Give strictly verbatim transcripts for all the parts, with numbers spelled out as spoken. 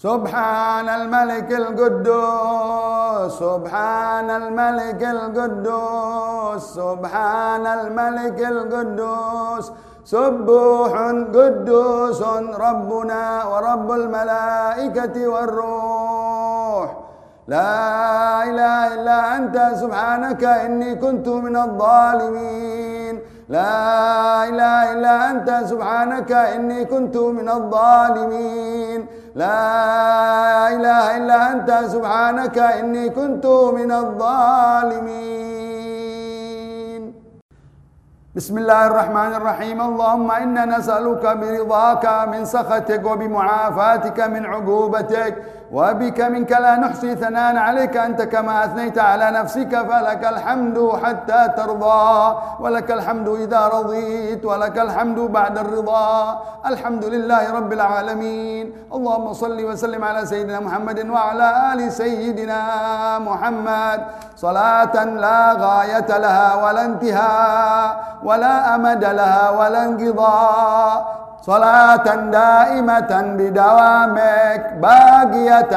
سبحان الملك القدوس سبحان الملك القدوس سبحان الملك القدوس سبوح قدوس ربنا ورب الملائكة والروح لا إله إلا أنت سبحانك إني كنت من الظالمين لا إله إلا أنت سبحانك إني كنت من الظالمين لا إله إلا أنت سبحانك إني كنت من الظالمين. بسم الله الرحمن الرحيم. اللهم إنا نسألك برضاك من سخطك وبمعافاتك من عقوبتك وبك منك لا نحصي ثناء عليك أنت كما أثنيت على نفسك فلك الحمد حتى ترضى ولك الحمد إذا رضيت ولك الحمد بعد الرضا. الحمد لله رب العالمين. اللهم صل وسلم على سيدنا محمد وعلى آل سيدنا محمد صلاة لا غاية لها ولا انتهاء ولا أمد لها ولا انقضاء، صلاة دائمة بدوامك باقية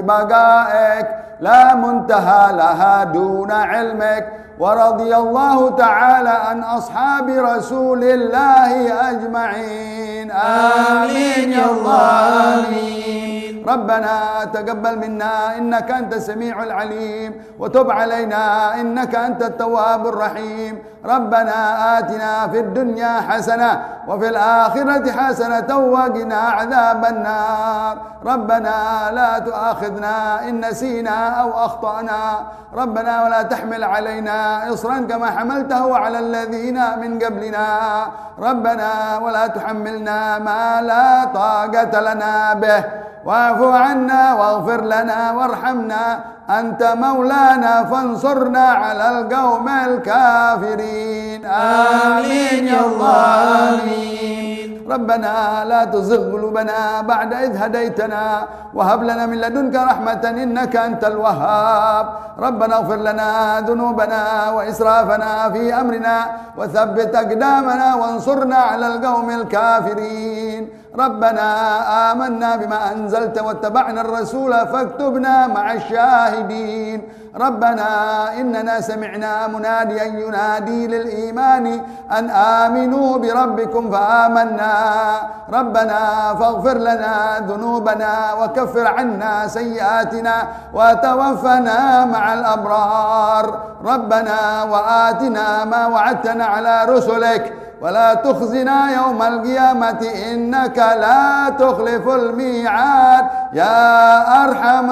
ببقائك لا منتهى لها دون علمك. ورضي الله تعالى عن أصحاب رسول الله أجمعين. آمين يا الله آمين. ربنا تقبل منا إنك أنت السميع العليم وتب علينا إنك أنت التواب الرحيم. ربنا آتنا في الدنيا حسنة وفي الآخرة حسنة وقنا عذاب النار. ربنا لا تؤاخذنا إن نسينا أو أخطأنا. ربنا ولا تحمل علينا إصرا كما حملته على الذين من قبلنا. ربنا ولا تحملنا ما لا طاقة لنا به واعف عنا واغفر لنا وارحمنا أنت مولانا فانصرنا على القوم الكافرين. آمين يا الله آمين. ربنا لا تزغ قلوبنا بعد إذ هديتنا وهب لنا من لدنك رحمة إنك أنت الوهاب. ربنا اغفر لنا ذنوبنا وإسرافنا في أمرنا وثبت أقدامنا وانصرنا على القوم الكافرين. ربنا آمنا بما أنزلت واتبعنا الرسول فاكتبنا مع الشاهدين. ربنا إننا سمعنا مناديا ينادي للإيمان أن آمنوا بربكم فآمنا. ربنا فاغفر لنا ذنوبنا وكفر عنا سيئاتنا وتوفنا مع الأبرار. ربنا وآتنا ما وعدتنا على رسلك ولا تخزنا يوم القيامة إنك لا تخلف الميعاد يا أرحم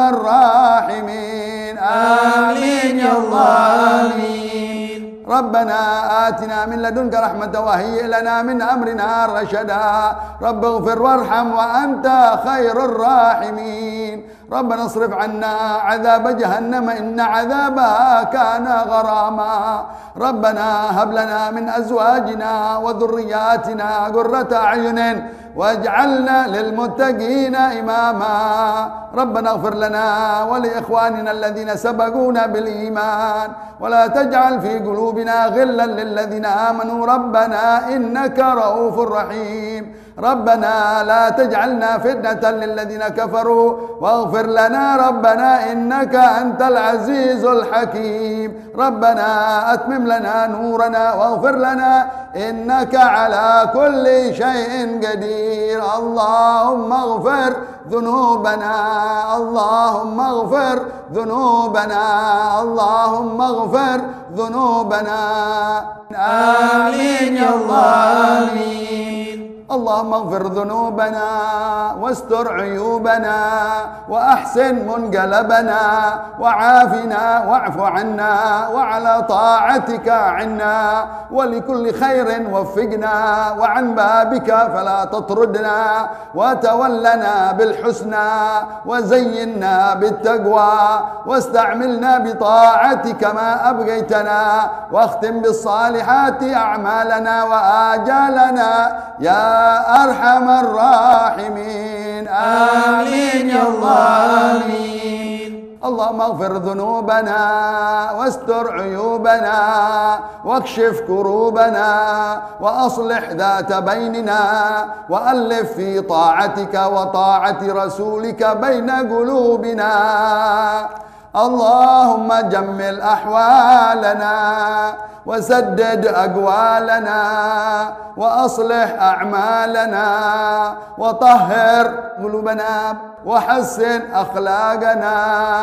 الراحمين. آمين يا الله آمين. ربنا آتنا من لدنك رحمة وهيئ لنا من أمرنا رشدا. رب اغفر وارحم وأنت خير الراحمين. ربنا اصرف عنا عذاب جهنم إن عذابها كان غراما. ربنا هب لنا من أزواجنا وذرياتنا قرة أعين واجعلنا للمتقين إماما. ربنا اغفر لنا ولإخواننا الذين سبقونا بالإيمان ولا تجعل في قلوبنا غلا للذين آمنوا ربنا إنك رؤوف رحيم. ربنا لا تجعلنا فتنة للذين كفروا واغفر لنا ربنا إنك أنت العزيز الحكيم. ربنا أتمم لنا نورنا واغفر لنا إنك على كل شيء قدير. اللهم اغفر ذنوبنا اللهم اغفر ذنوبنا اللهم اغفر ذنوبنا. آمين يا الله آمين. اللهم اغفر ذنوبنا واستر عيوبنا وأحسن منقلبنا وعافنا واعف عنا وعلى طاعتك عنا ولكل خير وفقنا وعن بابك فلا تطردنا وتولنا بالحسنى وزينا بالتقوى واستعملنا بطاعتك ما أبقيتنا واختم بالصالحات أعمالنا وآجالنا يا أرحم الراحمين. آمين يا الله آمين. اللهم اغفر ذنوبنا واستر عيوبنا واكشف كروبنا وأصلح ذات بيننا وألف في طاعتك وطاعة رسولك بين قلوبنا. اللهم جمل أحوالنا وسدد أقوالنا وأصلح أعمالنا وطهر قلوبنا وحسن أخلاقنا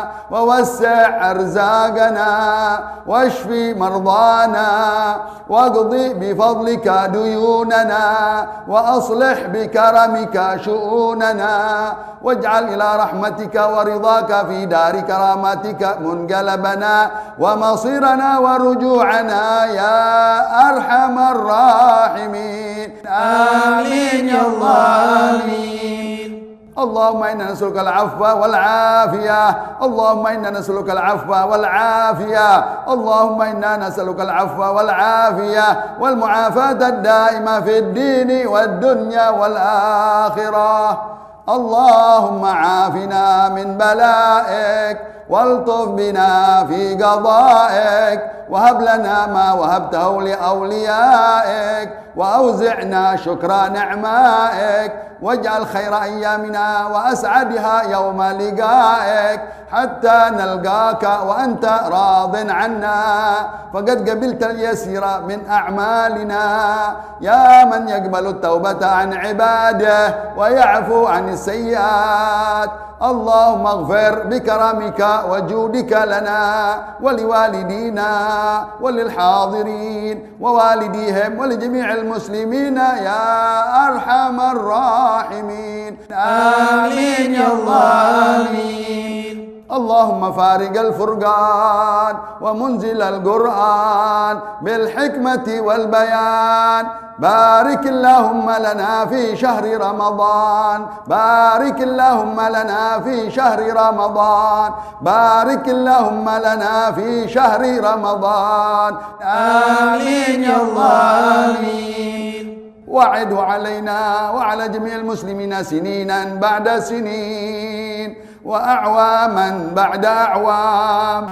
ووسع أرزاقنا واشفي مرضانا واقضي بفضلك ديوننا وأصلح بكرمك شؤوننا واجعل إلى رحمتك ورضاك في دار كرامتك منقلبنا ومصيرنا ورجوعنا يا أرحم الراحمين. آمين يا الله آمين. اللهم إنا نسألك العفو والعافية. اللهم إنا نسألك العفو والعافية. اللهم إنا نسألك العفو والعافية والمعافاة الدائمة في الدين والدنيا والآخرة. اللهم عافنا من بلائك والطف بنا في قضائك وهب لنا ما وهبته لأوليائك وأوزعنا شكر نعمائك واجعل خير أيامنا وأسعدها يوم لقائك حتى نلقاك وأنت راض عنا فقد قبلت اليسير من أعمالنا يا من يقبل التوبة عن عباده ويعفو عن السيئات. اللهم اغفر بكرمك وجودك لنا ولوالدينا وللحاضرين ووالديهم ولجميع المسلمين يا أرحم الراحمين. آمين يا الله آمين. اللهم فارق الفرقان ومنزل القرآن بالحكمة والبيان بارك اللهم لنا في شهر رمضان بارك اللهم لنا في شهر رمضان بارك اللهم لنا في شهر رمضان. آمين يا الله آمين. وعده علينا وعلى جميع المسلمين سنينا بعد سنين وأعواما بعد أعوام.